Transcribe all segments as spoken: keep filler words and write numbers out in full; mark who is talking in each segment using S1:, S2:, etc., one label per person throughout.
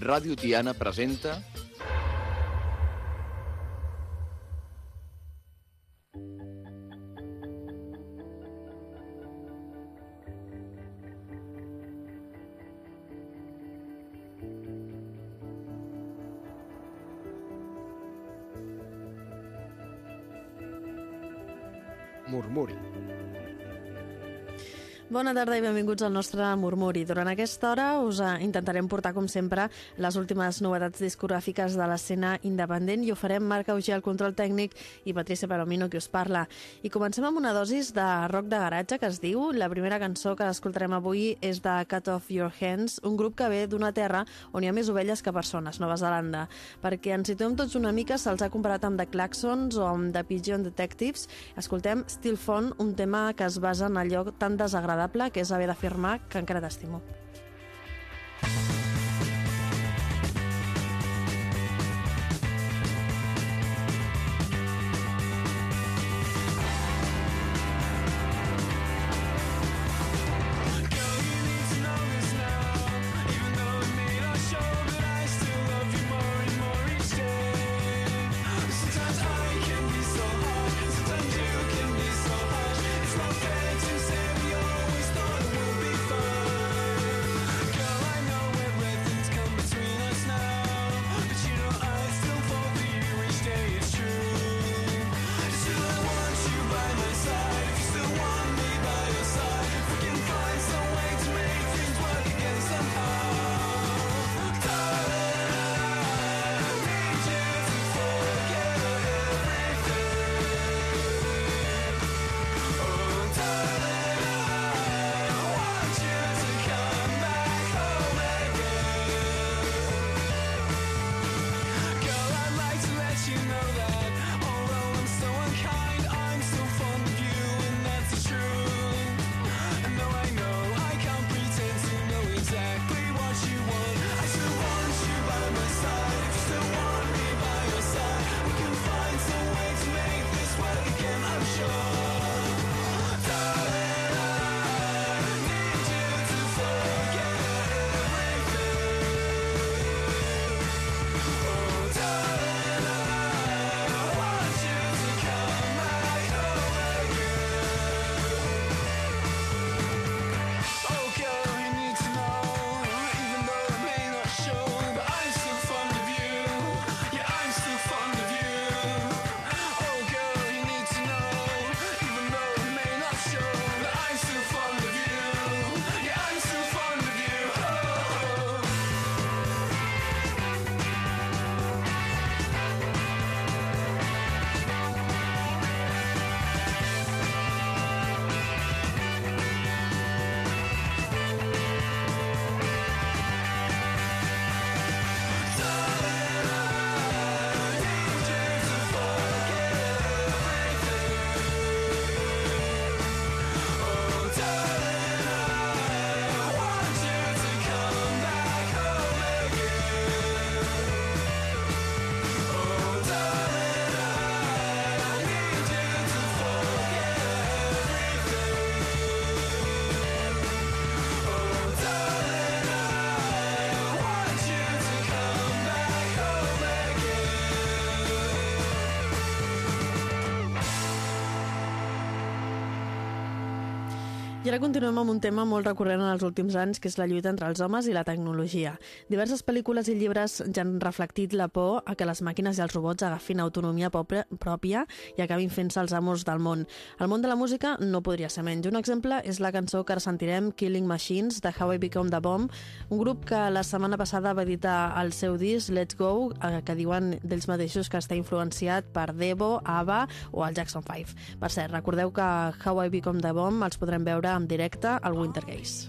S1: Ràdio Tiana presenta Murmuri.
S2: Bona tarda i benvinguts al nostre Murmuri. Durant aquesta hora us intentarem portar, com sempre, les últimes novetats discogràfiques de l'escena independent i ho farem Marc Auger al control tècnic i Patricia Palomino, qui us parla. I comencem amb una dosis de rock de garatge que es diu. La primera cançó que escoltarem avui és de Cut Off Your Hands, un grup que ve d'una terra on hi ha més ovelles que persones, Nova Zelanda. Perquè ens situem tots una mica, se'ls ha comparat amb The Klaxons o amb The Pigeon Detectives. Escoltem Still Phone, un tema que es basa en allò tan desagradable que és haver d'afirmar que encara t'estimo. I ara continuem amb un tema molt recurrent en els últims anys, que és la lluita entre els homes i la tecnologia. Diverses pel·lícules i llibres ja han reflectit la por a que les màquines i els robots agafin autonomia pròpia i acabin fent-se els amos del món. El món de la música no podria ser menys. Un exemple és la cançó que ara sentirem, Killing Machines, de How I Become the Bomb, un grup que la setmana passada va editar el seu disc Let's Go, que diuen d'ells mateixos que està influenciat per Devo, ABBA o el Jackson five. Per cert, recordeu que How I Become the Bomb els podrem veure en directe al Winter Gaze.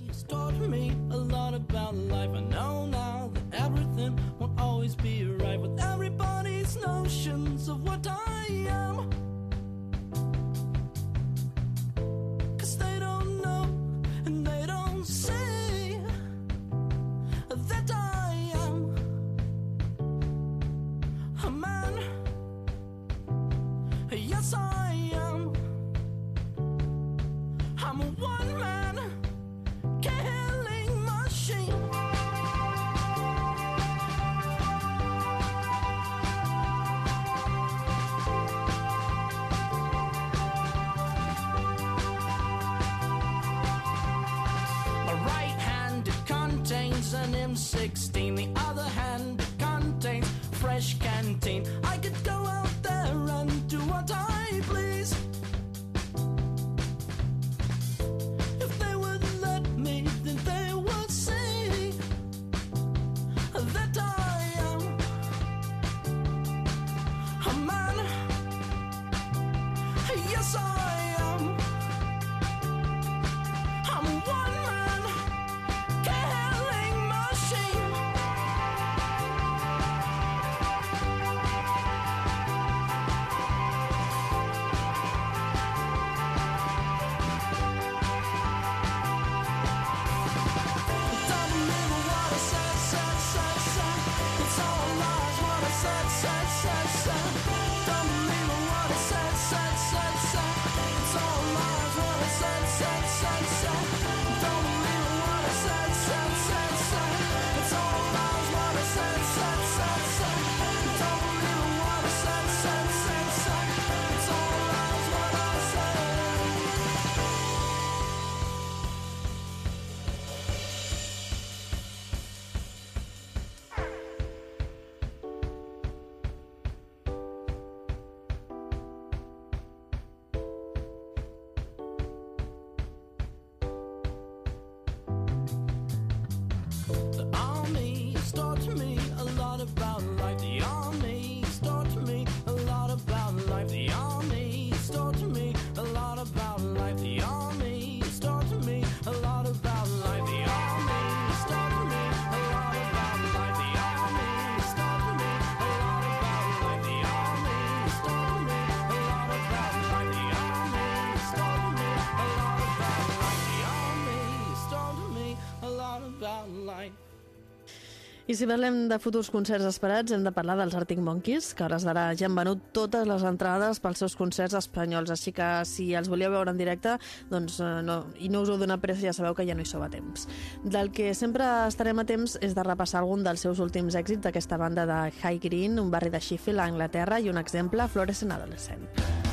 S3: Yes, I am. I'm a one-man killing machine. one sixteen. The other hand contains fresh canteen. I could go out there and do what I please. If they would let me, then they would see that I am a man. Yes, I am. I'm one man killing machine. Don't believe what I said, said, said, said. It's all lies what I said, said, said, said. Don't believe what I said, said, said, said. It's all lies what I said, said, said, said. Don't believe what I said, said, said, said. It's all lies what I said, said, said, said. Don't believe what I said, said, said, said. It's all lies what I said. The army has taught me a lot about life. The army has taught me a lot about life. The army has taught me a lot about life. The army has taught me a lot about life. The army has taught me a lot about life. The army has taught me a lot about life. The army has taught me a lot about life. The army has taught me a lot about life. The army has taught me a lot about life.
S2: I si parlem de futurs concerts esperats, hem de parlar dels Arctic Monkeys, que a hores d'ara ja han venut totes les entrades pels seus concerts espanyols, així que si els volíeu veure en directe doncs, eh, no, i no us heu donat pressa, ja sabeu que ja no hi sou a temps. Del que sempre estarem a temps és de repassar algun dels seus últims èxits d'aquesta banda de High Green, un barri de Sheffield, a Anglaterra, i un exemple, Fluorescent Adolescent.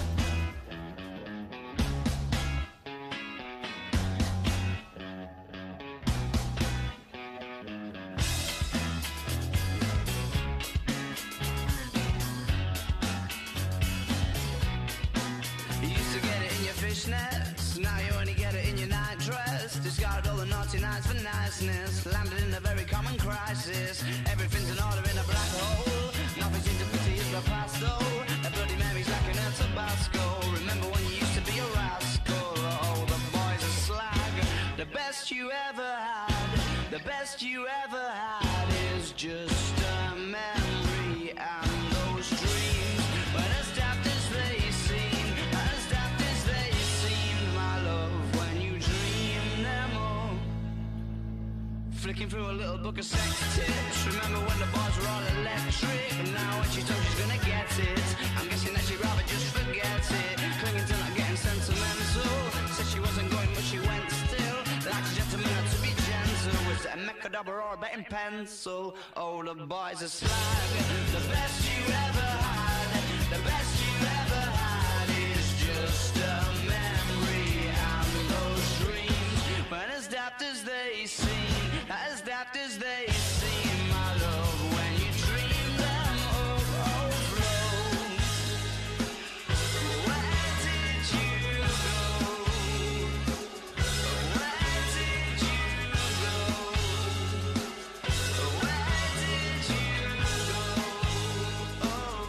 S4: You used to get it in your fishnets, now you only get it in your nightdress. Discarded all the naughty nights for niceness, landed in a very common crisis. Everything's in order in a black hole, nothing seems to pity is the past though. A Bloody Mary's like an El Tabasco. Remember when you used to be a rascal? Oh, the boys are slag. The best you ever had, the best you ever had is just a memory and those dreams. But as daft as they seem, as daft as they seem, my love, when you dream them all. Flicking through a little book of sex tips. Remember when the bars were all electric? And now when she told she's gonna get it, I'm guessing that she'd rather just forget it. Clinging to not getting sentimental. Said she wasn't going but she went still. Like a gentleman had to be gentle. Was it a Mechadobber or a betting pencil? Oh, the boys are slag. The best you ever had, the best you ever had is just a memory and those dreams. But as daft as they seem, as daft as they seem, my love, when you dream them overflow. Where did you go? Where did you go? Where did you go? Oh.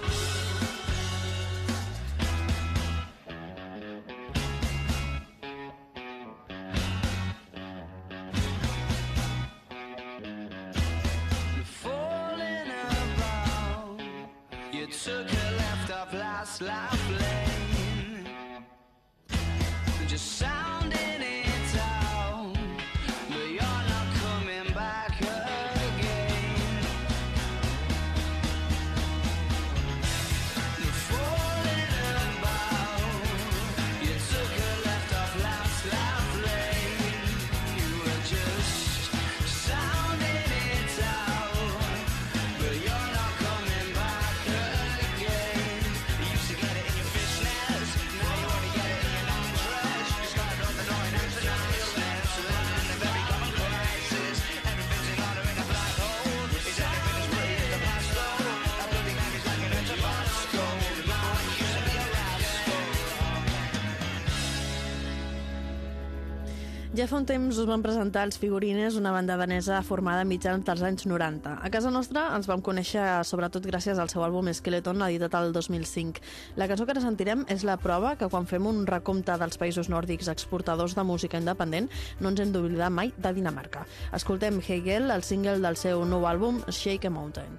S4: Falling about, you took a left off last life lane, just sounding it out, but you're not coming back again. Falling about, you took a left off last life lane, you were just sounding it out, but you're not coming back again. You used to get it in
S2: Ja fa un temps us vam presentar els Figurines, una banda danesa formada mitjans dels anys noranta. A casa nostra ens vam conèixer sobretot gràcies al seu àlbum Skeleton, editat el dos mil cinc. La cançó que ara sentirem és la prova que quan fem un recompte dels països nòrdics exportadors de música independent no ens hem d'oblidar mai de Dinamarca. Escoltem Hegel, el single del seu nou àlbum Shake a Mountain.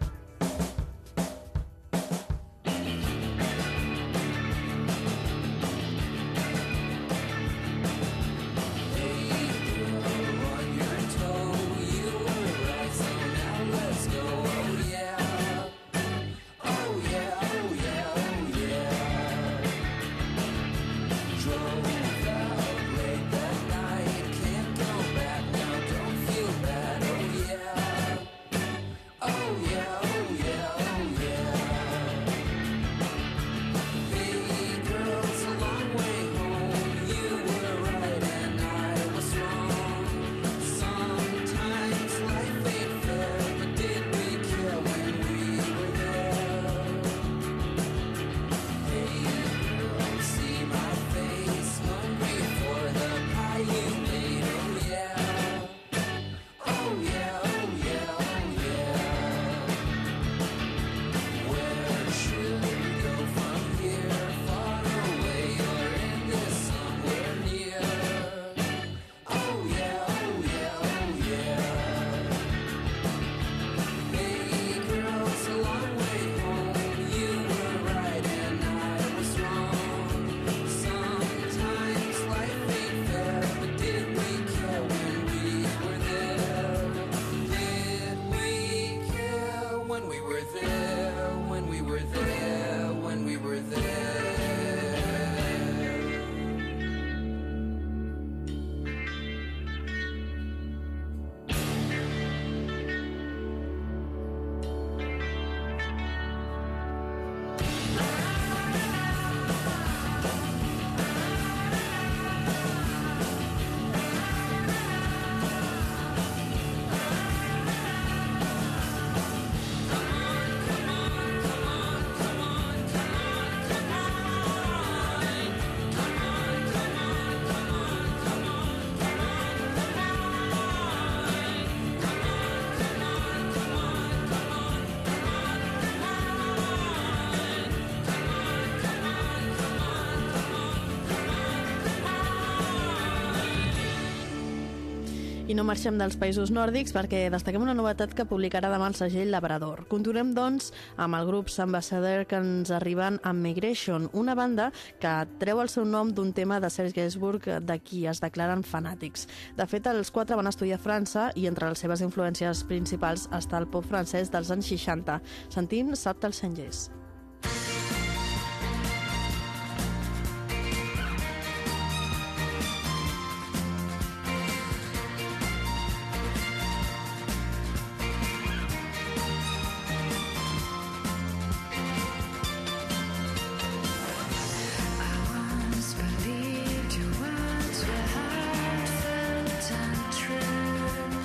S2: I no marxem dels països nòrdics perquè destaquem una novetat que publicarà demà el segell Labrador. Continuem, doncs, amb el grup Ambassador que ens arriben amb Migration, una banda que treu el seu nom d'un tema de Serge Gainsbourg de qui es declaren fanàtics. De fet, els quatre van estudiar a França i entre les seves influències principals està el pop francès dels anys seixanta. Sentim Subtle Changes.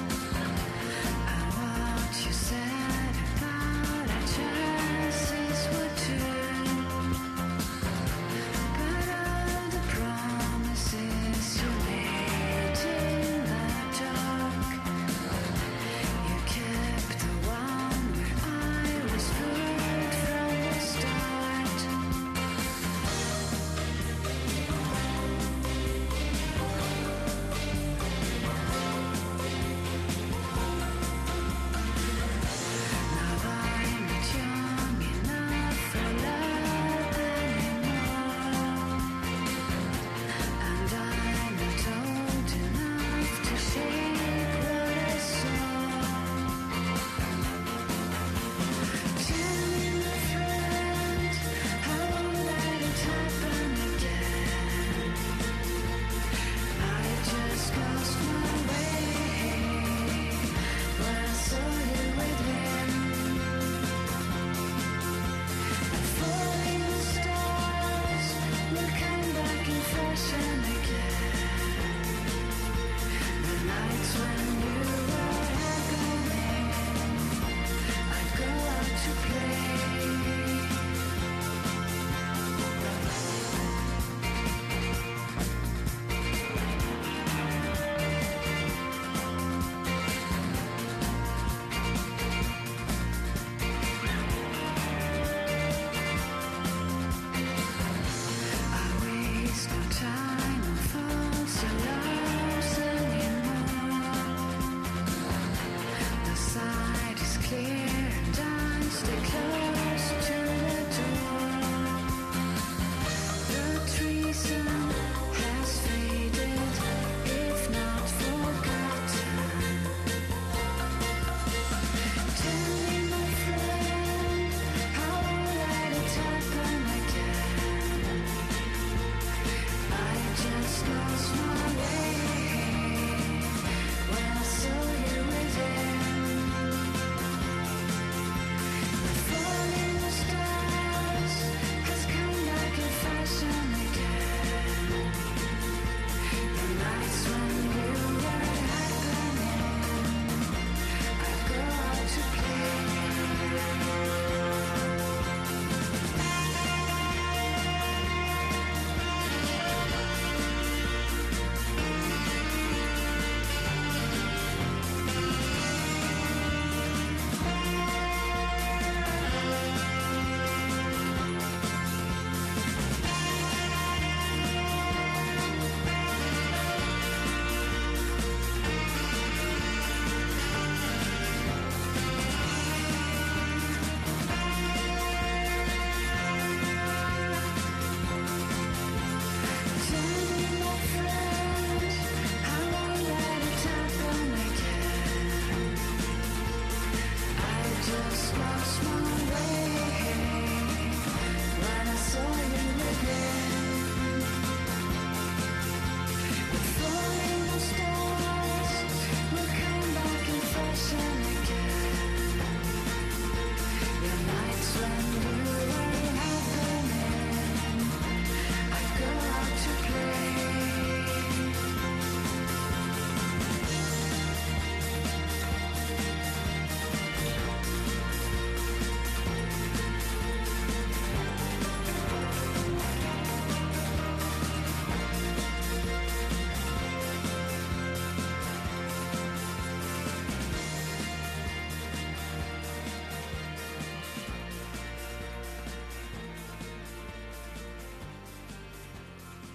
S5: What you said about our chances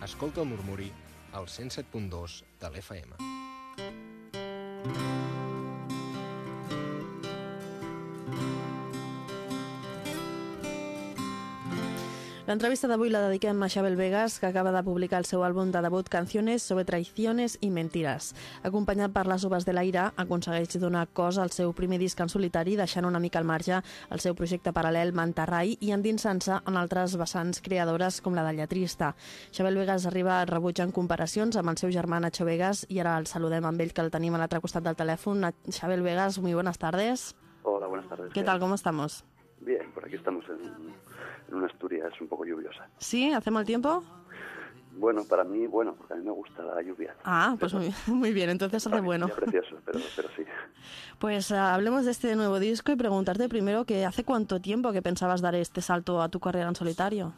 S1: Escolta el Murmuri al cent set punt dos de l'F M.
S2: L'entrevista d'avui la dediquem a Xabel Vegas, que acaba de publicar el seu àlbum de debut Canciones sobre traiciones i mentiras. Acompanyat per les Uvas de l'Aire, aconsegueix donar cos al seu primer disc en solitari, deixant una mica al marge el seu projecte paral·lel Mantarrai i endinsant-se en altres vessants creadores com la de lletrista. Xabel Vegas arriba rebutjant comparacions amb el seu germà Nacho Vegas i ara el saludem amb ell, que el tenim a l'altre costat del telèfon. Xabel Vegas, muy buenas tardes.
S5: Hola, buenas tardes.
S2: ¿Qué tal? ¿Cómo estamos?
S5: Bien, por aquí estamos en, en una Asturias un poco lluviosa.
S2: ¿Sí? ¿Hace mal tiempo?
S5: Bueno, para mí, bueno, porque a mí me gusta la lluvia.
S2: Ah, pues muy, muy bien, entonces hace bueno.
S5: Es precioso, pero, pero sí.
S2: Pues uh, hablemos de este nuevo disco y preguntarte primero que hace cuánto tiempo que pensabas dar este salto a tu carrera en solitario.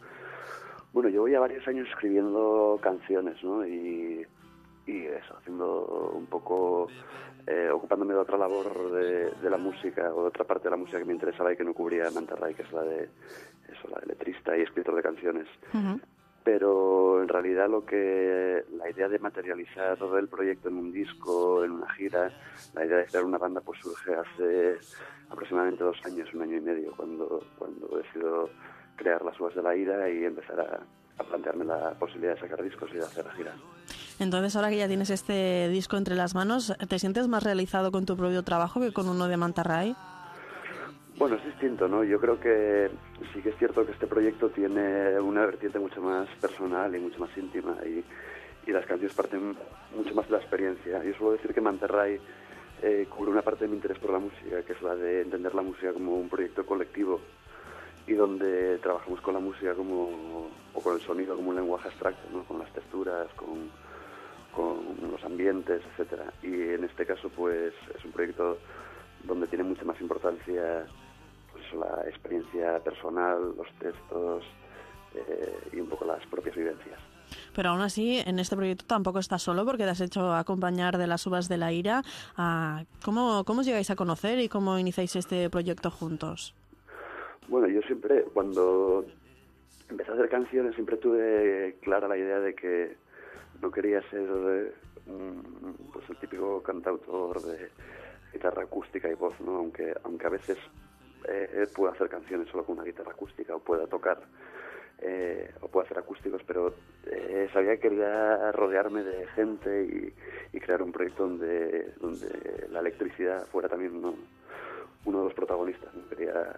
S5: Bueno, llevo ya varios años escribiendo canciones, ¿no? Y, y eso, haciendo un poco... Eh, ocupándome de otra labor de, de la música, o de otra parte de la música que me interesaba y que no cubría Mantarrai, que es la de eso, la de letrista y escritor de canciones. Uh-huh. Pero en realidad lo que la idea de materializar todo el proyecto en un disco, en una gira, la idea de crear una banda, pues surge hace aproximadamente dos años, un año y medio, cuando cuando decido crear las Uvas de la Ira y empezar a, a plantearme la posibilidad de sacar discos y de hacer la gira.
S2: Entonces, ahora que ya tienes este disco entre las manos, ¿te sientes más realizado con tu propio trabajo que con uno de Mantarrai?
S5: Bueno, es distinto, ¿no? Yo creo que sí que es cierto que este proyecto tiene una vertiente mucho más personal y mucho más íntima y, y las canciones parten mucho más de la experiencia. Yo suelo decir que Mantarrai eh, cubre una parte de mi interés por la música, que es la de entender la música como un proyecto colectivo y donde trabajamos con la música como, o con el sonido como un lenguaje abstracto, ¿no? Con las texturas, con... con los ambientes, etcétera. Y en este caso, pues, es un proyecto donde tiene mucha más importancia pues, la experiencia personal, los textos eh, y un poco las propias vivencias.
S2: Pero aún así, en este proyecto tampoco estás solo, porque te has hecho acompañar de las Uvas de la Ira. ¿Cómo, cómo os llegáis a conocer y cómo iniciáis este proyecto juntos?
S5: Bueno, yo siempre, cuando empecé a hacer canciones, siempre tuve clara la idea de que no quería ser eh, un, pues el típico cantautor de guitarra acústica y voz, ¿no? Aunque, aunque a veces eh, pueda hacer canciones solo con una guitarra acústica o pueda tocar eh, o pueda hacer acústicos, pero eh, sabía que quería rodearme de gente y, y crear un proyecto donde, donde la electricidad fuera también uno, uno de los protagonistas, ¿no? Quería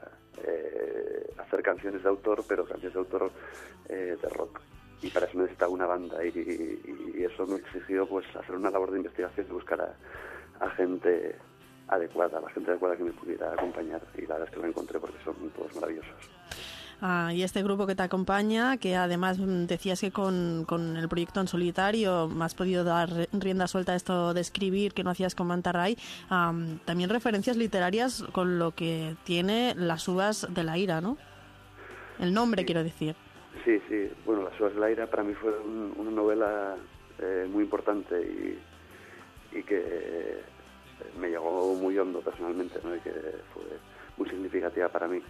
S5: eh, hacer canciones de autor, pero canciones de autor eh, de rock. Y para eso necesitaba una banda y, y, y eso me exigió pues hacer una labor de investigación y buscar a, a gente adecuada, a la gente adecuada que me pudiera acompañar, y la verdad es que lo encontré porque son todos maravillosos.
S2: Ah, y este grupo que te acompaña, que además decías que con, con el proyecto en solitario has podido dar rienda suelta a esto de escribir que no hacías con Mantarrai, um, también referencias literarias con lo que tiene las Uvas de la Ira, ¿no? El nombre, sí. Quiero decir.
S5: Sí, sí. Bueno, Las Uvas de la Ira para mí fue un, una novela eh, muy importante y, y que me llegó muy hondo personalmente, ¿no? Y que fue muy significativa para mí.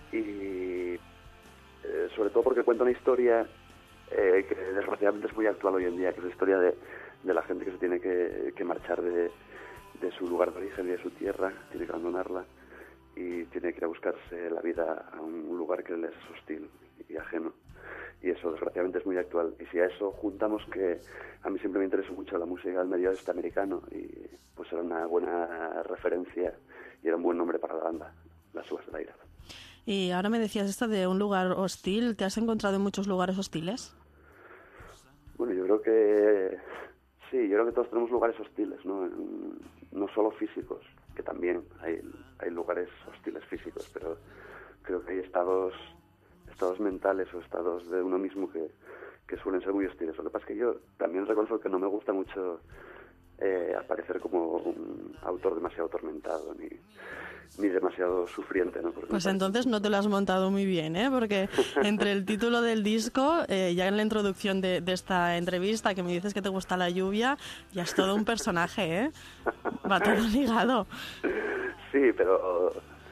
S5: Y eh, sobre todo porque cuenta una historia eh, que desgraciadamente es muy actual hoy en día, que es la historia de, de la gente que se tiene que, que marchar de, de su lugar de origen y de su tierra, tiene que abandonarla y tiene que ir a buscarse la vida a un lugar que les es hostil y ajeno. Y eso desgraciadamente es muy actual. Y si a eso juntamos que a mí siempre me interesa mucho la música del medio oeste americano, y pues era una buena referencia y era un buen nombre para la banda, Las Uvas de la Ira.
S2: Y ahora me decías esto de un lugar hostil. ¿Te has encontrado en muchos lugares hostiles?
S5: Bueno, yo creo que sí, yo creo que todos tenemos lugares hostiles, ¿no? No solo físicos, que también hay, hay lugares hostiles físicos, pero creo que hay estados estados mentales o estados de uno mismo que, que suelen ser muy hostiles. Lo que pasa es que yo también reconozco que no me gusta mucho eh, aparecer como un autor demasiado atormentado ni, ni demasiado sufriente, ¿no? Porque
S2: pues entonces no te lo has montado muy bien, ¿eh? Porque entre el título del disco, eh, ya en la introducción de, de esta entrevista, que me dices que te gusta la lluvia, ya es todo un personaje, ¿eh? Va todo ligado.
S5: Sí, pero...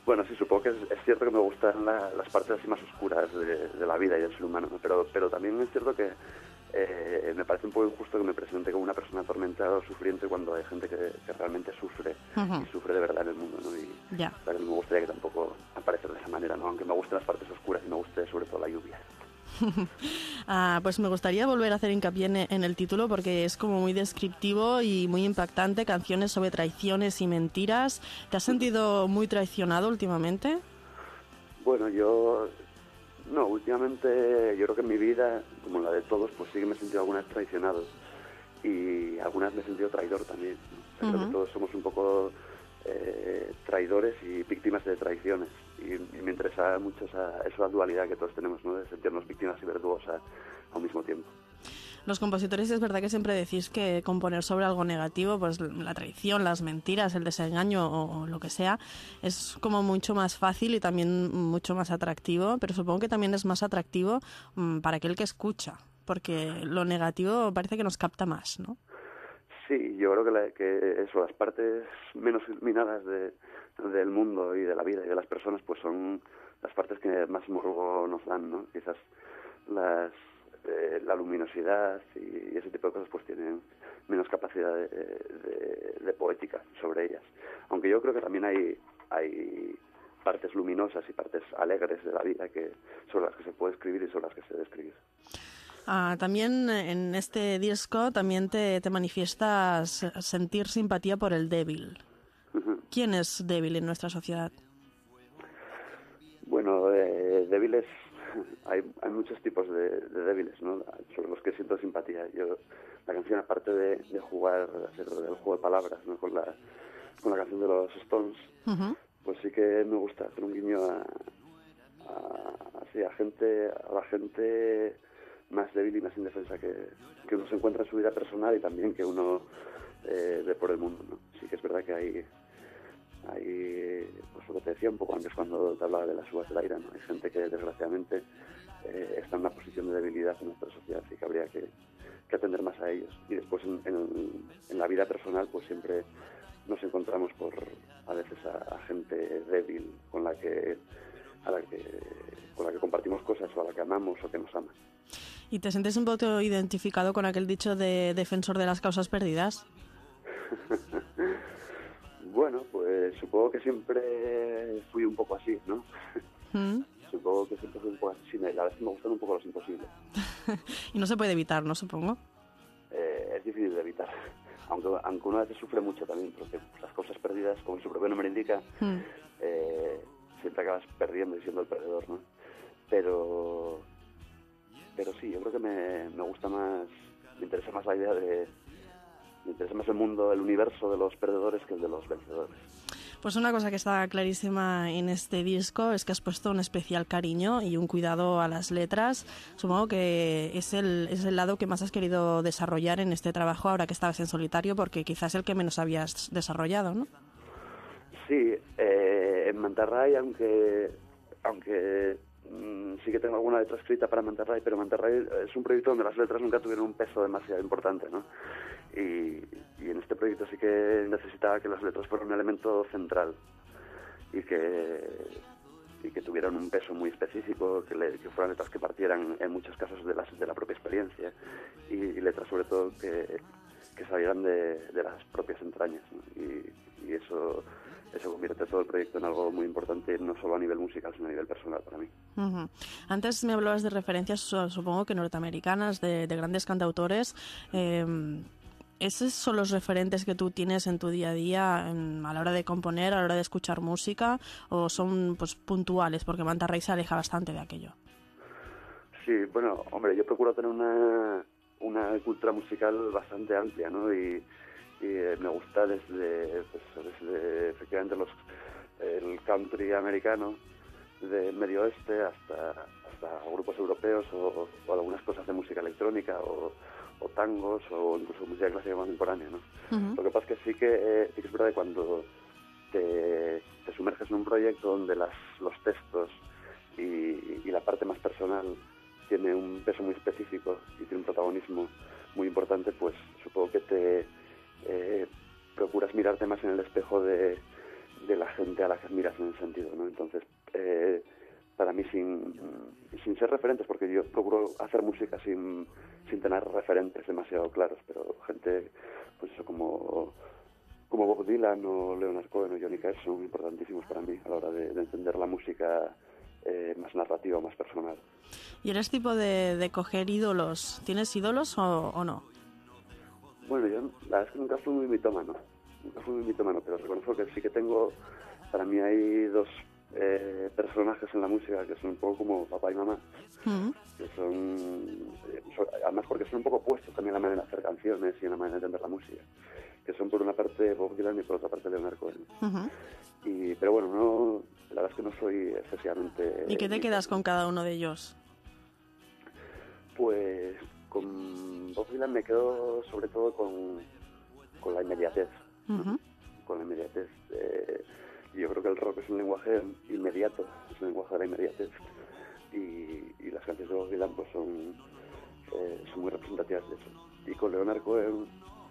S5: Bueno, sí, supongo que es, es cierto que me gustan la, las partes así más oscuras de, de la vida y del ser humano, ¿no? pero, pero también es cierto que eh, me parece un poco injusto que me presente como una persona atormentada o sufriente cuando hay gente que, que realmente sufre
S2: Ujú.
S5: y sufre de verdad en el mundo, ¿no? Y
S2: Ya.
S5: o sea, que no me gustaría que tampoco aparecer de esa manera, ¿no? Aunque me gusten las partes oscuras y me guste sobre todo la lluvia.
S2: Ah, pues me gustaría volver a hacer hincapié en, en el título porque es como muy descriptivo y muy impactante, canciones sobre traiciones y mentiras. ¿Te has sentido muy traicionado últimamente?
S5: Bueno, yo... No, últimamente yo creo que en mi vida, como la de todos, pues sí que me he sentido algunas traicionado y algunas me he sentido traidor también, ¿no? O sea, creo
S2: Ujú.
S5: que todos somos un poco eh, traidores y víctimas de traiciones y, y me interesa mucho esa, esa dualidad que todos tenemos, ¿no? De sentirnos víctimas y verdugos a, a un mismo tiempo.
S2: Los compositores es verdad que siempre decís que componer sobre algo negativo, pues la traición, las mentiras, el desengaño o, o lo que sea, es como mucho más fácil y también mucho más atractivo, pero supongo que también es más atractivo mm, para aquel que escucha, porque lo negativo parece que nos capta más, ¿no?
S5: Sí, yo creo que, la, que eso, las partes menos iluminadas de, del mundo y de la vida y de las personas, pues son las partes que más morbo nos dan, ¿no? Quizás las, eh, la luminosidad y ese tipo de cosas pues tienen menos capacidad de, de, de poética sobre ellas. Aunque yo creo que también hay, hay partes luminosas y partes alegres de la vida que sobre las que se puede escribir y sobre las que se debe escribir.
S2: Ah, también en este disco también te, te manifiestas sentir simpatía por el débil.
S5: Ujú.
S2: ¿Quién es débil en nuestra sociedad?
S5: Bueno, eh, débiles, hay, hay muchos tipos de, de débiles, ¿no? Sobre los que siento simpatía. Yo, la canción, aparte de, de jugar, de hacer el juego de palabras, ¿no? Con la, con la canción de los Stones,
S2: Ujú.
S5: pues sí que me gusta hacer un guiño a, a, así, a gente, a la gente más débil y más indefensa que, que uno se encuentra en su vida personal y también que uno eh, ve por el mundo, ¿no? Sí que es verdad que hay, hay pues lo que te decía un poco antes cuando te hablaba de las uvas del aire, ¿no? Hay gente que desgraciadamente eh, está en una posición de debilidad en nuestra sociedad y que habría que, que atender más a ellos. Y después en, en, en la vida personal pues siempre nos encontramos por a veces a, a gente débil con la que a la que con la que compartimos cosas o a la que amamos o que nos ama.
S2: ¿Y te sientes un poco identificado con aquel dicho de defensor de las causas perdidas?
S5: Bueno, pues supongo que siempre fui un poco así, ¿no?
S2: ¿Mm?
S5: Supongo que siempre fui un poco así. La verdad es que me gustan un poco los imposibles.
S2: Y no se puede evitar, ¿no? Supongo.
S5: Eh, es difícil de evitar. Aunque, aunque uno a veces sufre mucho también, porque las cosas perdidas, como su propio nombre indica,
S2: Mm.
S5: eh, siempre acabas perdiendo y siendo el perdedor, ¿no? Pero, pero sí, yo creo que me, me gusta más, me interesa más la idea de, me interesa más el mundo, el universo de los perdedores que el de los vencedores.
S2: Pues una cosa que está clarísima en este disco es que has puesto un especial cariño y un cuidado a las letras. Supongo que es el, es el lado que más has querido desarrollar en este trabajo ahora que estabas en solitario, porque quizás el que menos habías desarrollado, ¿no?
S5: Sí, eh, en Mantarray, aunque aunque mmm, sí que tengo alguna letra escrita para Mantarray, pero Mantarray es un proyecto donde las letras nunca tuvieron un peso demasiado importante, ¿no? Y, y en este proyecto sí que necesitaba que las letras fueran un elemento central y que y que tuvieran un peso muy específico, que, le, que fueran letras que partieran en muchos casos de, las, de la propia experiencia y, y letras sobre todo que, que salieran de, de las propias entrañas, ¿no? Y, y eso... Eso convierte todo el proyecto en algo muy importante, no solo a nivel musical, sino a nivel personal para mí.
S2: Uh-huh. Antes me hablabas de referencias, supongo que norteamericanas, de, de grandes cantautores. Eh, ¿Esos son los referentes que tú tienes en tu día a día en, a la hora de componer, a la hora de escuchar música, o son pues puntuales? Porque Mantarray se aleja bastante de aquello.
S5: Sí, bueno, hombre, yo procuro tener una, una cultura musical bastante amplia, ¿no? Y... y eh, me gusta desde, pues, desde efectivamente los, el country americano del medio oeste hasta, hasta grupos europeos o, o algunas cosas de música electrónica o, o tangos o incluso música clásica contemporánea, ¿no? Uh-huh. Lo que pasa es que sí que, eh, sí que es verdad que cuando te, te sumerges en un proyecto donde las, los textos y, y la parte más personal tiene un peso muy específico y tiene un protagonismo muy importante, pues supongo que te Eh, procuras mirarte más en el espejo de, de la gente a la que admiras en el sentido, ¿no? Entonces, eh, para mí, sin, sin ser referentes, porque yo procuro hacer música sin, sin tener referentes demasiado claros, pero gente, pues eso, como, como Bob Dylan o Leonard Cohen o Johnny Cash son importantísimos para mí a la hora de, de entender la música eh, más narrativa, más personal.
S2: ¿Y eres tipo de, de coger ídolos? ¿Tienes ídolos o, o no?
S5: Bueno, yo la verdad es que nunca fui muy mitómano, nunca fui muy mitómano, pero reconozco que sí que tengo, para mí hay dos eh, personajes en la música que son un poco como papá y mamá,
S2: Mm.
S5: que son, eh, son- además porque son un poco opuestos también en la manera de hacer canciones y en la manera de entender la música, que son por una parte Bob Dylan y por otra parte Leonard Cohen.
S2: Ujú.
S5: Y, pero bueno, no, la verdad es que no soy excesivamente...
S2: ¿Y qué te
S5: eh,
S2: quedas con cada uno de ellos?
S5: Pues con Bob Dylan me quedo sobre todo con, con la inmediatez,
S2: Ujú.
S5: con la inmediatez. Eh, yo creo que el rock es un lenguaje inmediato, es un lenguaje de la inmediatez, y, y las canciones de Bob Dylan pues son, eh, son muy representativas de eso. Y con Leonard Cohen,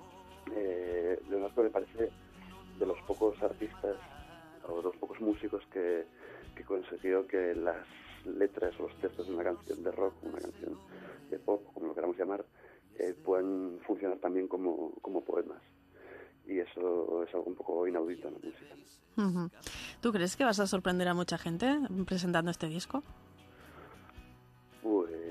S5: eh, Leonard Cohen me parece de los pocos artistas o de los pocos músicos que, que consiguió que las letras o los textos de una canción de rock, una canción de pop, como lo queramos llamar, eh, puedan funcionar también como, como poemas. Y eso es algo un poco inaudito en la música.
S2: Ujú. ¿Tú crees que vas a sorprender a mucha gente presentando este disco?
S5: Pues,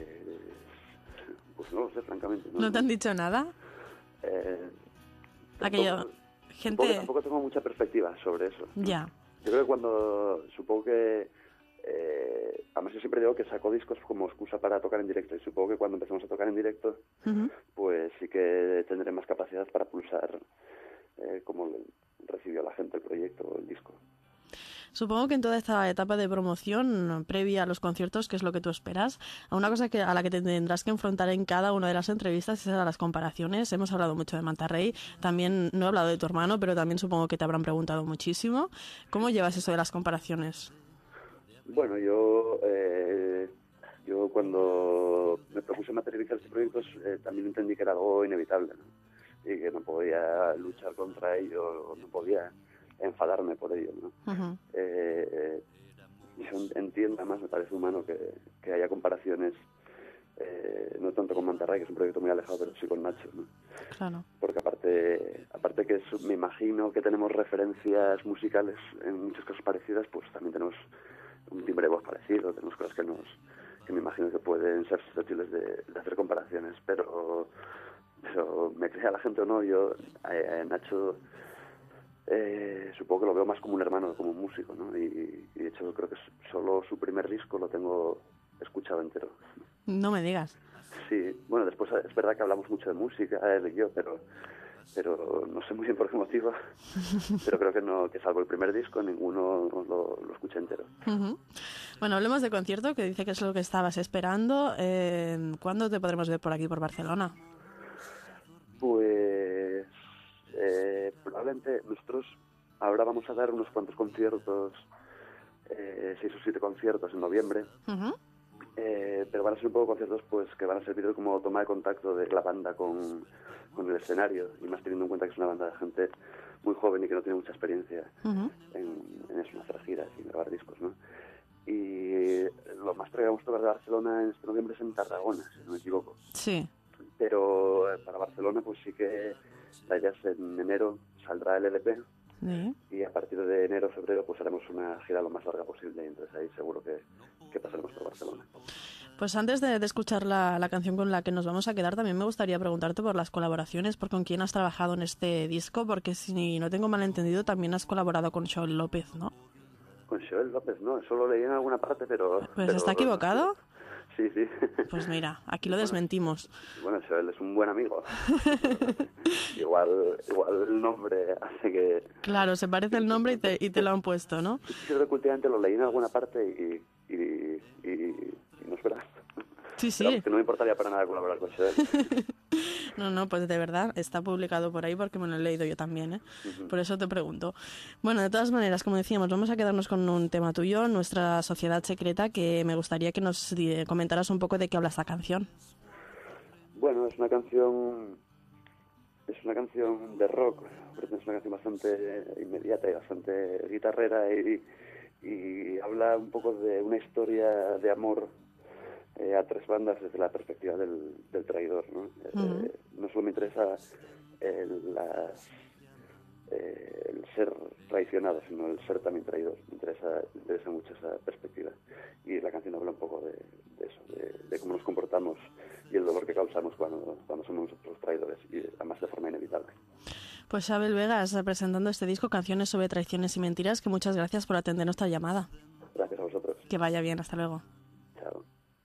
S5: pues no lo sé, francamente.
S2: ¿No te han dicho nada?
S5: Eh,
S2: Aquello,
S5: tampoco- supongo que
S2: gente...
S5: tampoco tengo mucha perspectiva sobre eso.
S2: Ya.
S5: Yo creo que cuando, supongo que, eh, además yo siempre digo que saco discos como excusa para tocar en directo, y supongo que cuando empecemos a tocar en directo,
S2: Ujú.
S5: pues sí que tendré más capacidad para pulsar eh, cómo recibió la gente el proyecto o el disco.
S2: Supongo que en toda esta etapa de promoción previa a los conciertos, que es lo que tú esperas, a una cosa que a la que te tendrás que enfrentar en cada una de las entrevistas es a las comparaciones. Hemos hablado mucho de Manta Ray, también no he hablado de tu hermano, pero también supongo que te habrán preguntado muchísimo. ¿Cómo llevas eso de las comparaciones?
S5: Bueno, yo eh, yo cuando me propuse materializar este proyecto eh, también entendí que era algo inevitable, ¿no? Y que no podía luchar contra ello, no podía enfadarme por ello, ¿no?
S2: Ujú.
S5: Eh, yo entiendo, además me parece humano que, que haya comparaciones, eh, no tanto con Manta Ray, que es un proyecto muy alejado, pero sí con Nacho, ¿no?
S2: Claro.
S5: Porque aparte aparte que es- me imagino que tenemos referencias musicales en muchas cosas parecidas, pues también tenemos un timbre de voz parecido, tenemos cosas que nos que me imagino que pueden ser susceptibles de, de hacer comparaciones, pero pero me crea la gente o no, yo a, a Nacho eh, supongo que lo veo más como un hermano que como un músico, ¿no? Y, y de hecho creo que s- solo su primer disco lo tengo escuchado entero.
S2: No me digas.
S5: Sí, bueno, después es verdad que hablamos mucho de música, él y yo, pero pero no sé muy bien por qué motivo, pero creo que no, que salvo el primer disco, ninguno lo, lo escuché entero.
S2: Ujú. Bueno, hablemos de concierto, que dice que es lo que estabas esperando. Eh, ¿Cuándo te podremos ver por aquí, por Barcelona?
S5: Pues eh, probablemente nosotros ahora vamos a dar unos cuantos conciertos, eh, seis o siete conciertos en noviembre,
S2: Ujú.
S5: eh, pero van a ser un poco conciertos pues que van a servir como toma de contacto de la banda con, con el escenario, y más teniendo en cuenta que es una banda de gente muy joven y que no tiene mucha experiencia
S2: Ujú.
S5: en, en eso, en hacer giras y en grabar discos, ¿no? Y lo más que vamos a tocar de Barcelona en este noviembre es en Tarragona, si no me equivoco.
S2: Sí.
S5: Pero eh, para Barcelona pues sí que la idea es en enero saldrá el L P,
S2: Sí.
S5: y a partir de enero, febrero pues haremos una gira lo más larga posible, y entonces ahí seguro que, que pasaremos por Barcelona.
S2: Pues antes de, de escuchar la, la canción con la que nos vamos a quedar, también me gustaría preguntarte por las colaboraciones, por con quién has trabajado en este disco, porque si no tengo mal entendido, también has colaborado con Joel López, ¿no?
S5: Con Joel López, no, eso lo leí en alguna parte, pero...
S2: Pues
S5: pero
S2: está equivocado.
S5: Sí, sí.
S2: Pues mira, aquí lo
S5: Bueno,
S2: desmentimos.
S5: Bueno, Joel es un buen amigo. igual, igual el nombre hace que...
S2: Claro, se parece el nombre y te, y te lo han puesto, ¿no?
S5: Sí, creo que últimamente lo leí en alguna parte y, y, y, y no es verdad.
S2: Sí, sí.
S5: Pero vamos, que no me importaría para nada colaborar con Joel.
S2: No, no, pues de verdad, está publicado por ahí porque me lo he leído yo también, ¿eh? Por eso te pregunto. Bueno, de todas maneras, como decíamos, vamos a quedarnos con un tema tuyo, Nuestra Sociedad Secreta, que me gustaría que nos di- comentaras un poco de qué habla esta canción.
S5: Bueno, es una canción es una canción de rock, pero es una canción bastante inmediata y bastante guitarrera y, y habla un poco de una historia de amor eh, a tres bandas desde la perspectiva del, del traidor, ¿no? Uh-huh. Eh, no solo me interesa el, las, eh, el ser traicionado, sino el ser también traidor. Me interesa, me interesa mucho esa perspectiva. Y la canción habla un poco de, de eso, de, de cómo nos comportamos y el dolor que causamos cuando, cuando somos nosotros traidores, y además de forma inevitable.
S2: Pues Abel Vegas, presentando este disco, Canciones sobre traiciones y mentiras, que muchas gracias por atender nuestra llamada.
S5: Gracias a vosotros.
S2: Que vaya bien, hasta luego.
S5: Chao.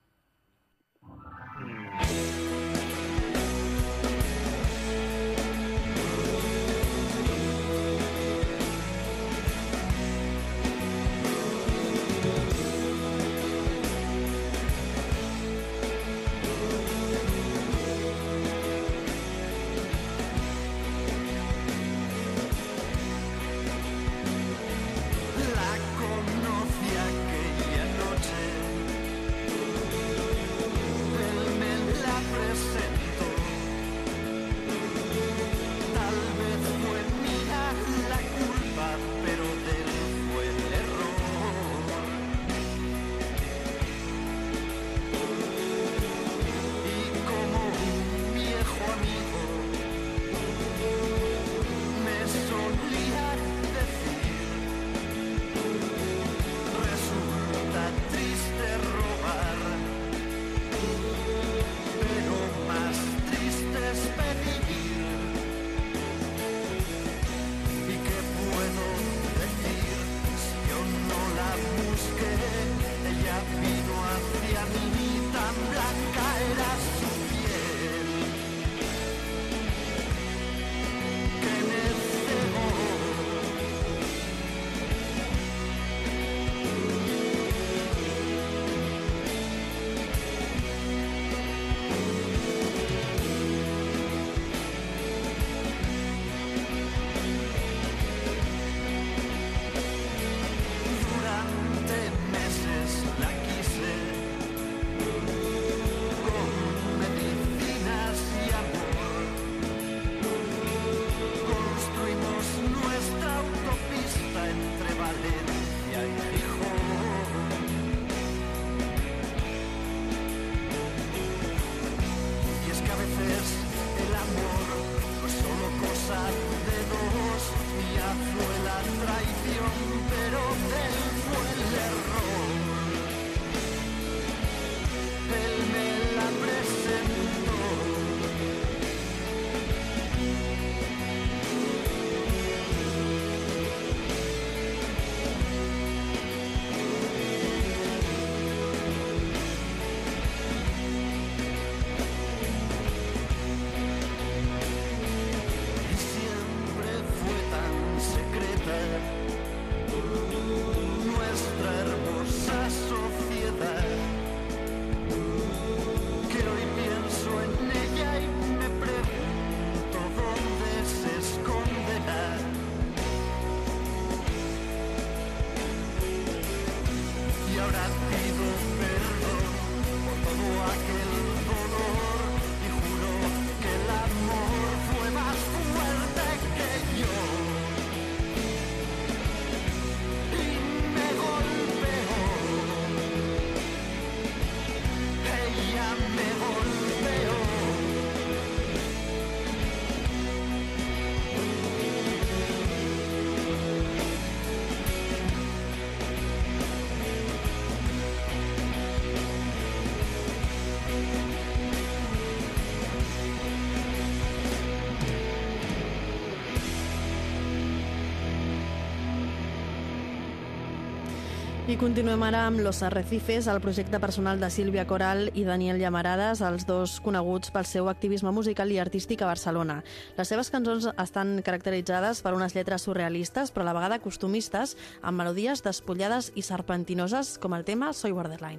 S2: I continuem ara amb Los Arrecifes, el projecte personal de Sílvia Coral i Daniel Llamaradas, els dos coneguts pel seu activisme musical i artístic a Barcelona. Les seves cançons estan caracteritzades per unes lletres surrealistes, però a la vegada costumistes, amb melodies despullades i serpentinoses, com el tema Soy Borderline.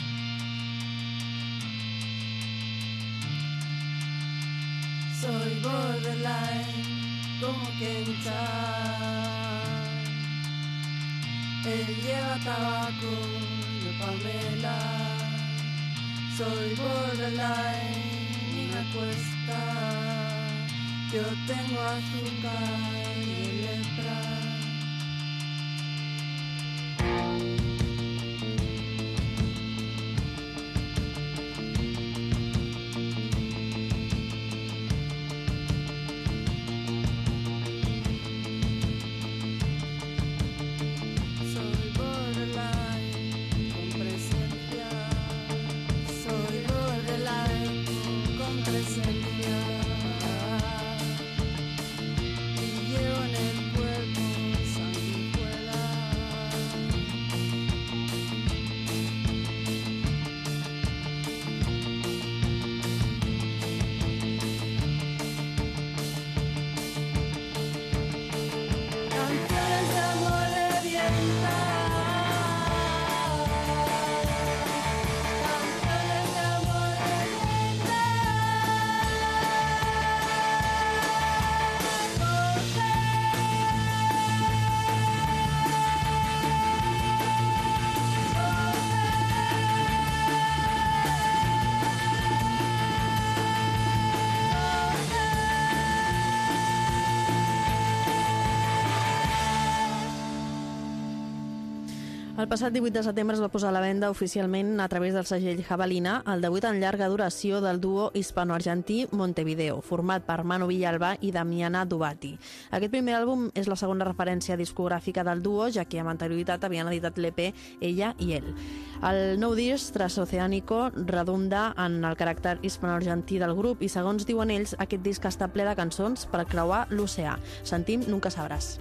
S6: Soy que hinchar. Él lleva tabaco, yo Pamela. Soy borderline y me cuesta. Yo tengo azúcar y lepra.
S2: El passat divuit de setembre es va posar a la venda oficialment a través del segell Jabalina el debut en llarga duració del duo hispano-argentí Montevideo, format per Manu Villalba i Damiana Dubati. Aquest primer àlbum és la segona referència discogràfica del duo, ja que amb anterioritat havien editat l'E P Ella i Él. El nou disc transoceànico redunda en el caràcter hispano-argentí del grup i, segons diuen ells, aquest disc està ple de cançons per creuar l'oceà. Sentim Nunca Sabrás.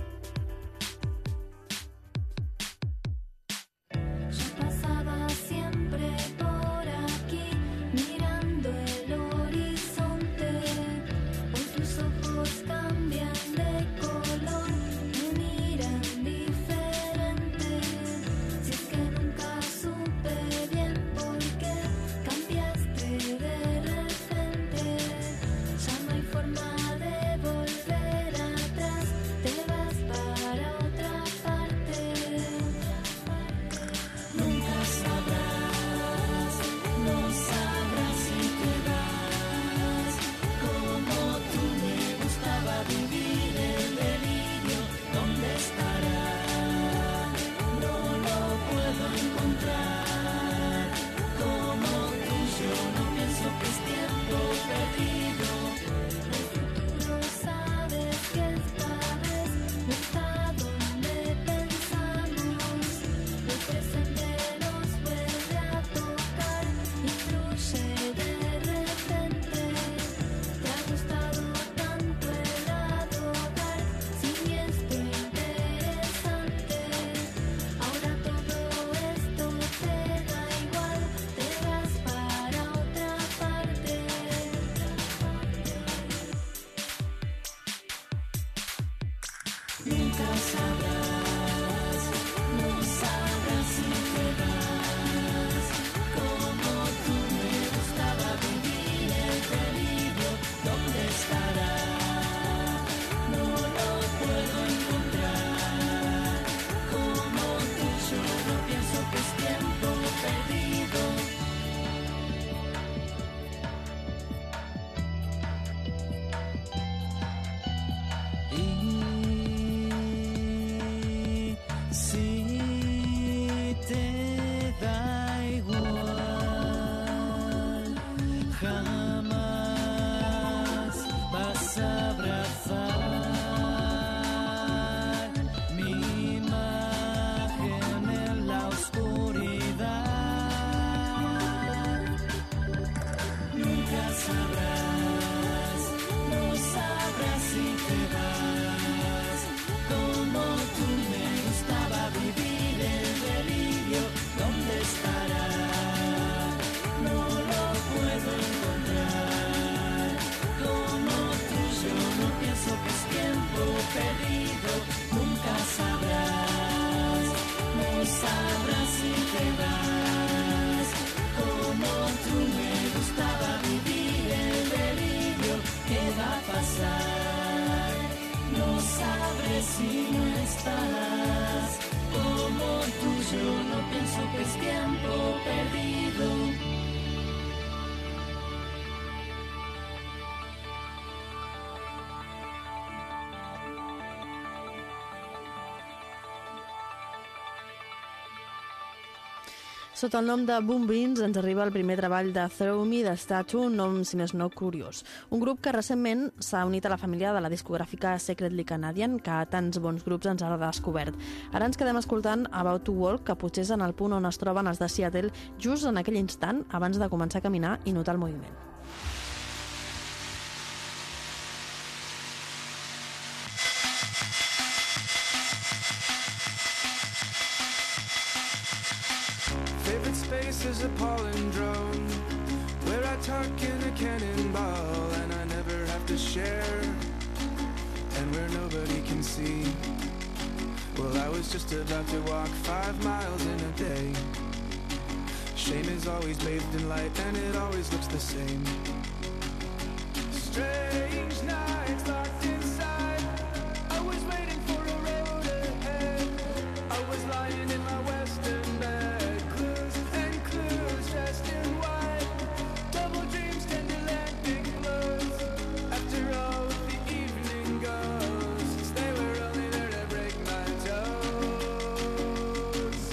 S6: si no estás. Como tuyo no pienso que es tiempo perdido.
S2: Sota el nom de Boom Beans ens arriba el primer treball de Throw Me de Statue, un nom, si més no, curiós. Un grup que recentment s'ha unit a la família de la discogràfica Secretly Canadian, que tants bons grups ens ha descobert. Ara ens quedem escoltant About to Walk, que potser és en el punt on es troben els de Seattle, just en aquell instant, abans de començar a caminar i notar el moviment.
S3: Space is a pollen drone where I tuck in a cannonball and I never have to share, and where nobody can see. Well, I was just about to walk five miles in a day. Shame is always bathed in light and it always looks the same. Strange nights locked inside. I was waiting for a road ahead. I was lying in my western bed. Dressed in white, double dreams tend to land big blows. After all, the evening goes, they were only there to break my toes.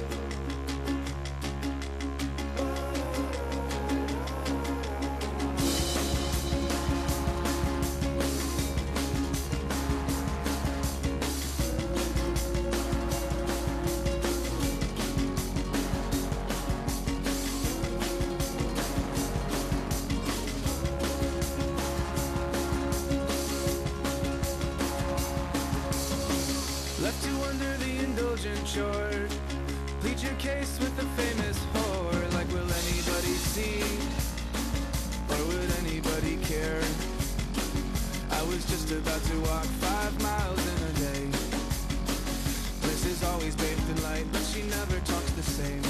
S3: Left you under the indulgent shore. Plead your case with the famous whore. Like, will anybody see? Or would anybody care? I was just about to walk five miles in a day. Bliss is always bathed in light, but she never talks the same.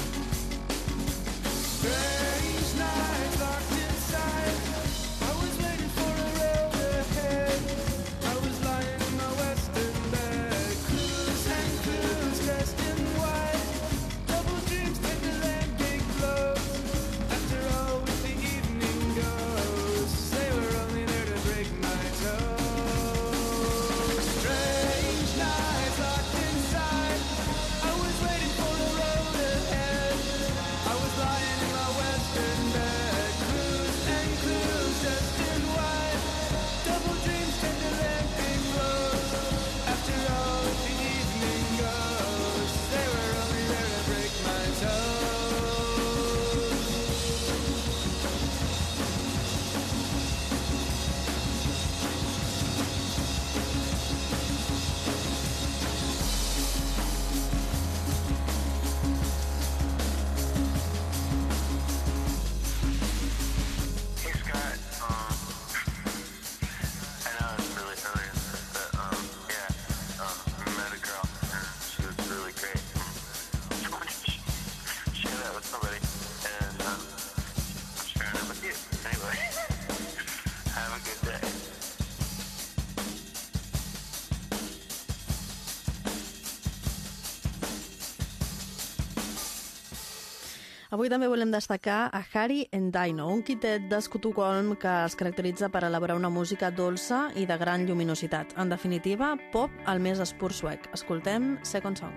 S3: Strange nights locked inside. I was waiting for a road ahead. I was lying in my western bed. Clues and clues dressed in white. Double dreams tend to land big blows. After all, with the evening goes, they were only there to break my toes. Strange nights locked inside. I was waiting for a road ahead. I was lying in my western bed. Clues and clues dressed in white. Double dreams tend to land big blows. After all, if the evening goes, they were only there to break my toes.
S7: Hey Scott, um, I know it's really early, but um, yeah, um, I met a girl and she was really great. Just wanted to share that with somebody, and um, I'm sharing it with you. Anyway, have a good day.
S2: Avui també volem destacar a Harry and Dino, un quitet d'Estocolm que es caracteritza per elaborar una música dolça i de gran lluminositat. En definitiva, pop al més espur suec. Escoltem Second Song.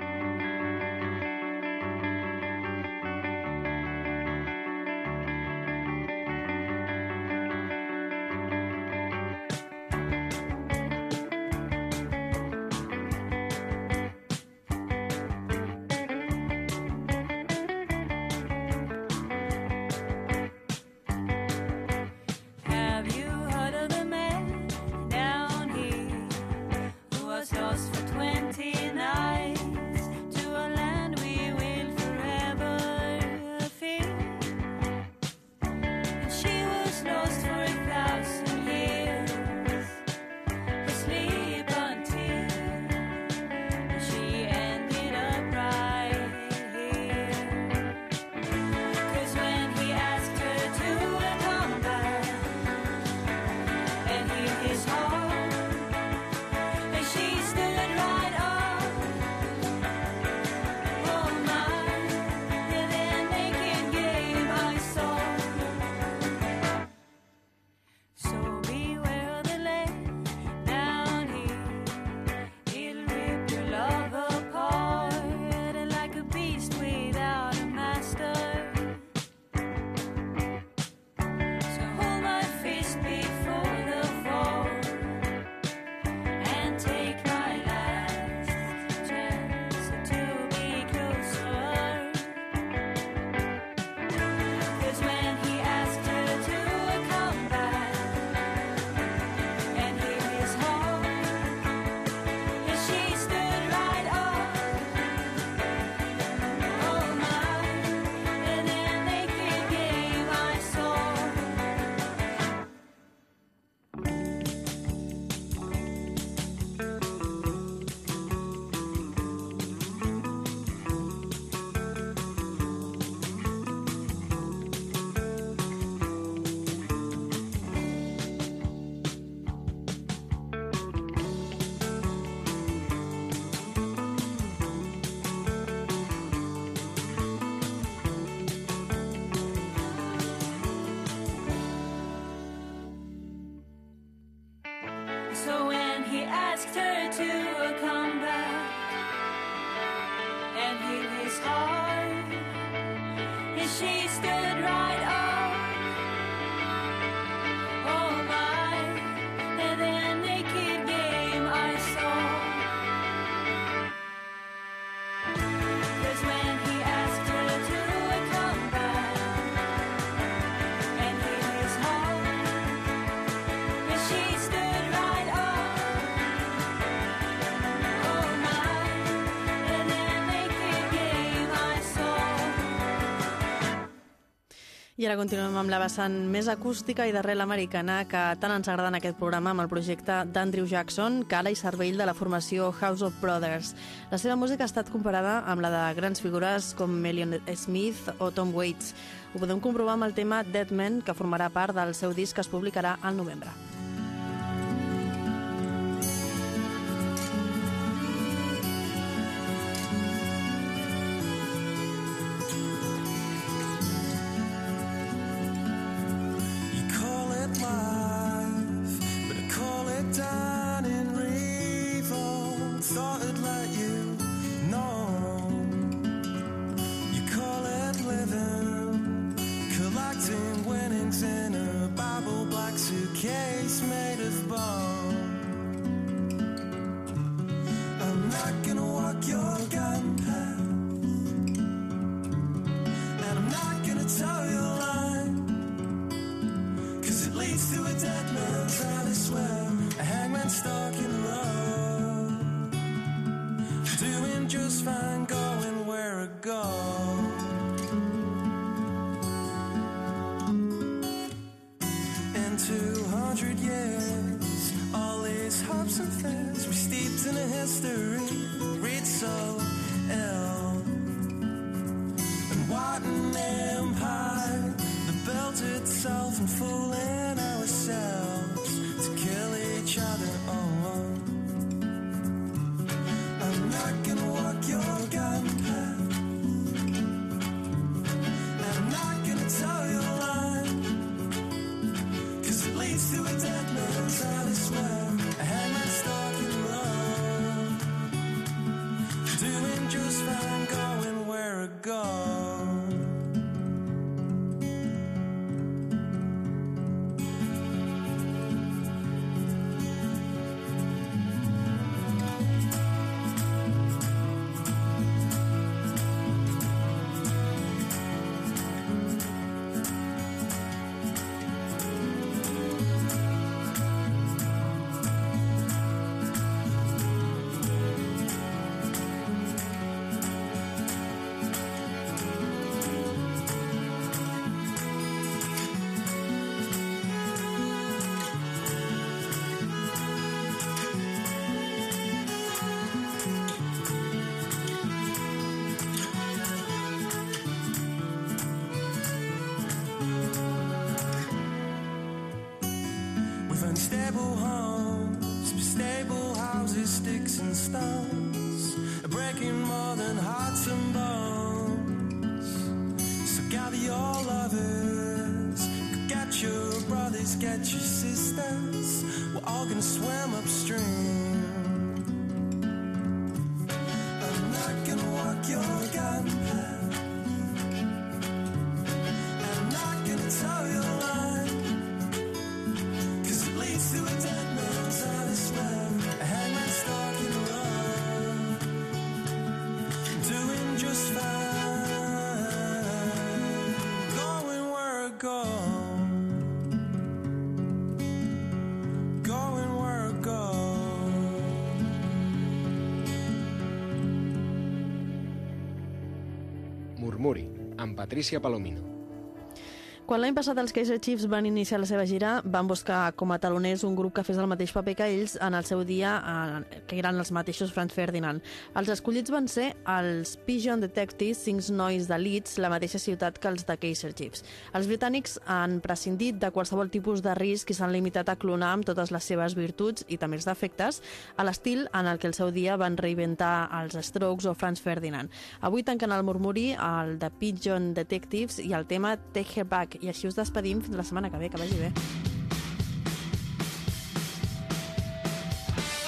S6: Have you heard of the man down here who was lost for twenty nights? he asked her to come back and heal his heart, and she stood right up. Oh my, and then naked game I saw. 'Cause when he asked her to come back and heal his heart, and she stood right up. Oh my, and then naked game I saw.
S2: I ara continuem amb la vessant més acústica i d'arrel americana que tant ens agrada en aquest programa amb el projecte d'Andrew Jackson, cara i cervell de la formació House of Brothers. La seva música ha estat comparada amb la de grans figures com Melion Smith o Tom Waits. Ho podem comprovar amb el tema Dead Man, que formarà part del seu disc que es publicarà al novembre.
S8: You call it life, but I call it down in revolt. Thought I'd let you know. You call it living, collecting winnings in a Bible black suitcase made of bone. I'm not gonna walk your gun path, and I'm not gonna tell you a lie, 'cause it leads to a dead man's alley, swear. A hangman stuck in the road, doing just fine, going where I go. In two hundred years, all these hopes and fears were steeped in a history, read so ill. And what an empire that built itself and fooling ourselves to kill each other. Oh, oh. I'm not gonna walk your gun path, and I'm not gonna tell you a lie, 'cause it leads to a dead man's alley, swear. A hangman stuck in the road, doing just fine, going where I go. With unstable homes, stable houses, sticks and stones, breaking more than hearts and bones. So gather your lovers, get your brothers, get your sisters. We're all gonna swim upstream. I'm not gonna walk your gun path, and I'm not gonna tell you a lie, 'cause it leads to a dead man's alley, swear. A hangman stuck in the road, doing just fine, going where I go, going where I go.
S1: Murmuri, amb Patricia Palomino.
S2: Quan l'any passat els Kaiser Chiefs van iniciar la seva gira, van buscar com a taloners un grup que fes el mateix paper que ells en el seu dia, eh, que eren els mateixos Franz Ferdinand. Els escollits van ser els Pigeon Detectives, cinc nois de Leeds, la mateixa ciutat que els de Kaiser Chiefs. Els britànics han prescindit de qualsevol tipus de risc i s'han limitat a clonar amb totes les seves virtuts i també els defectes, a l'estil en el que el seu dia van reinventar els Strokes o Franz Ferdinand. Avui tanquen el murmuri el de Pigeon Detectives i el tema Take Her Back, i així us despedim fins la setmana que ve, que vagi bé.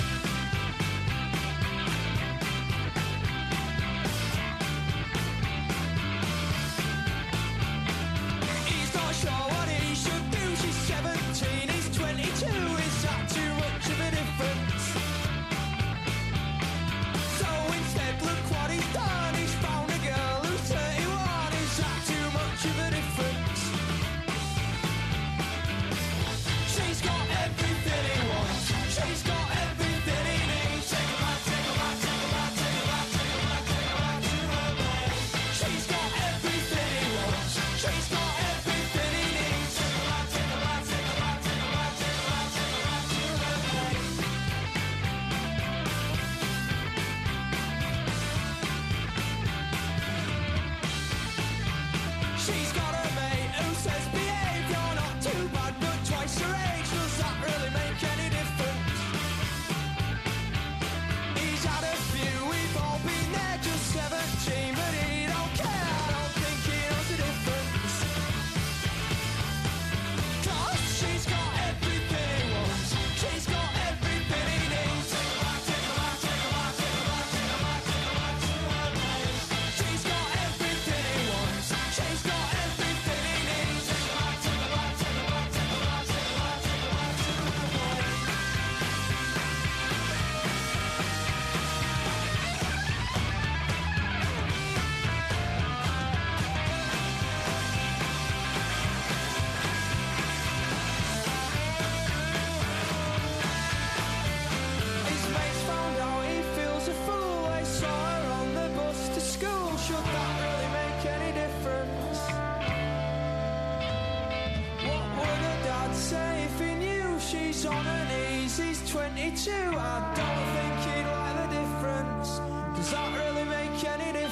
S3: too. I don't think he'd like the difference. Does that really make any difference?